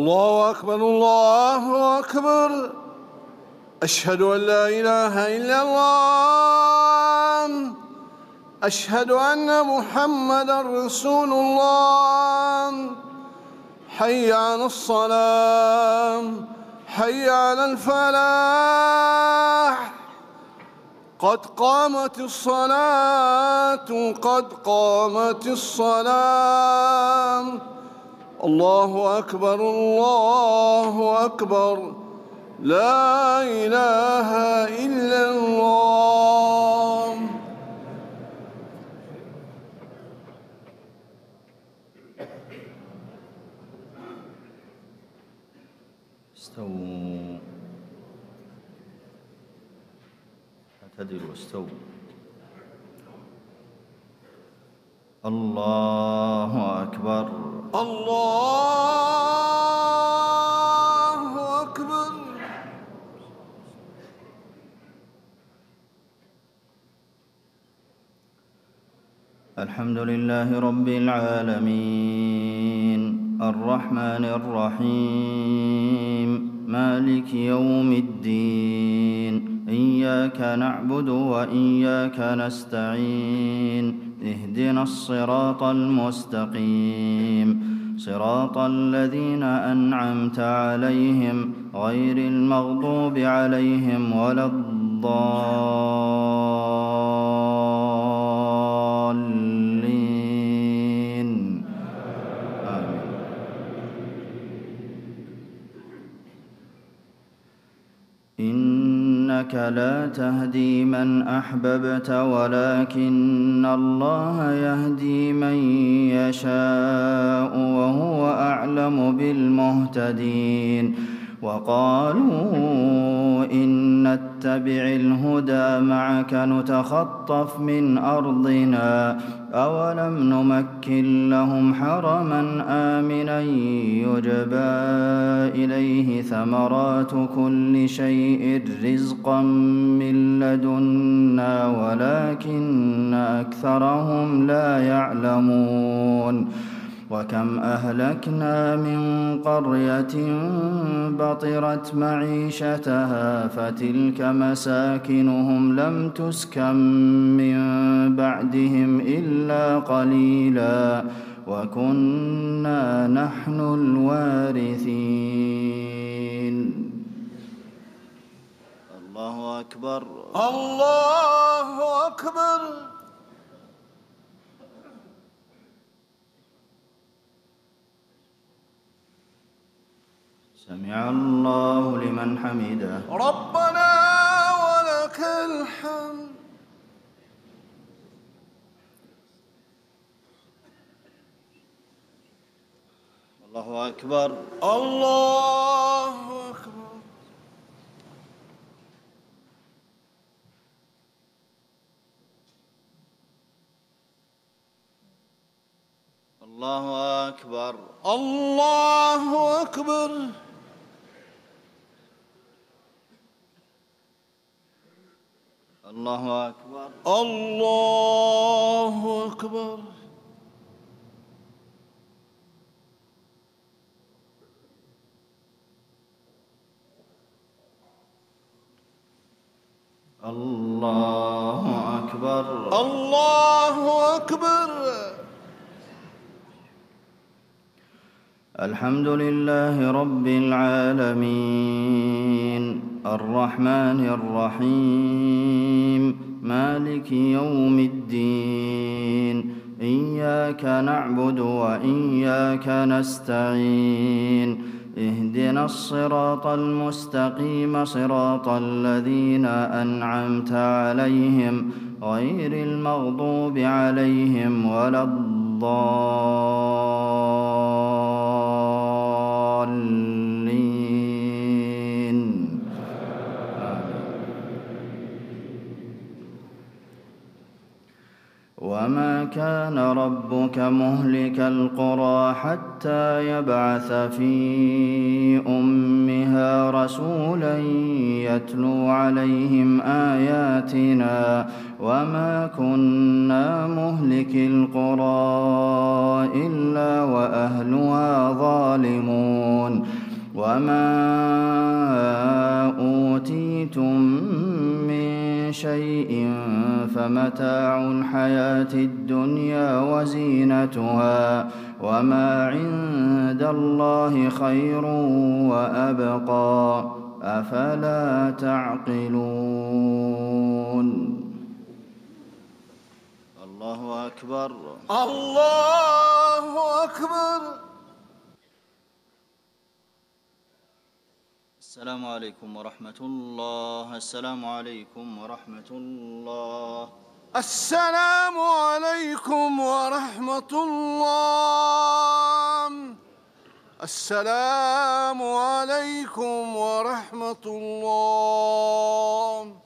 الله أكبر الله أكبر. أشهد أن لا إله إلا الله. أشهد أن محمدًا رسول الله. حي على الصلاة، حي على الفلاح، قد قامت الصلاة، قد قامت الصلاة. الله أكبر الله أكبر. لا إله إلا الله. استووا، اعتدلوا، استووا. الله أكبر الله أكبر. الحمد لله رب العالمين الرحمن الرحيم مالك يوم الدين. إياك نعبد وإياك نستعين. اهدنا الصراط المستقيم، صراط الذين أنعمت عليهم غير المغضوب عليهم ولا الضالين. آمين. إنك لا تهدي من أحببت ولكن الله يهدي من يشاء وهو أعلم بالمهتدين. وقالوا إن نتبع الهدى معك نتخطف من أرضنا أولم نمكن لهم حرما آمنا يجبى إليه ثمرات كل شيء رزقا من لدنا ولكن أكثرهم لا يعلمون. وكم أهلكنا من قرية بطرت معيشتها فتلك مساكنهم لم تسكن من بعدهم إلا قليلا وكنا نحن الوارثين. الله أكبر الله أكبر. سمع الله لمن حمده. ربنا ولك الحمد. الله أكبر الله أكبر. الله أكبر الله أكبر. الله أكبر الله أكبر. الله أكبر الله أكبر. الحمد لله رب العالمين الرحمن الرحيم مالك يوم الدين. إياك نعبد وإياك نستعين. اهدنا الصراط المستقيم، صراط الذين أنعمت عليهم غير المغضوب عليهم ولا الضالين. وما كان ربك مهلك القرى حتى يبعث في أمها رسولا يتلو عليهم آياتنا وما كنا مهلك القرى إلا وأهلها ظالمون. وما أوتيتم من شيء فمتاع الحياة الدنيا وزينتها وما عند الله خير وأبقى أفلا تعقلون الله أكبر الله أكبر. السلام عليكم ورحمة الله. السلام عليكم ورحمة الله. السلام عليكم ورحمة الله. السلام عليكم ورحمة الله.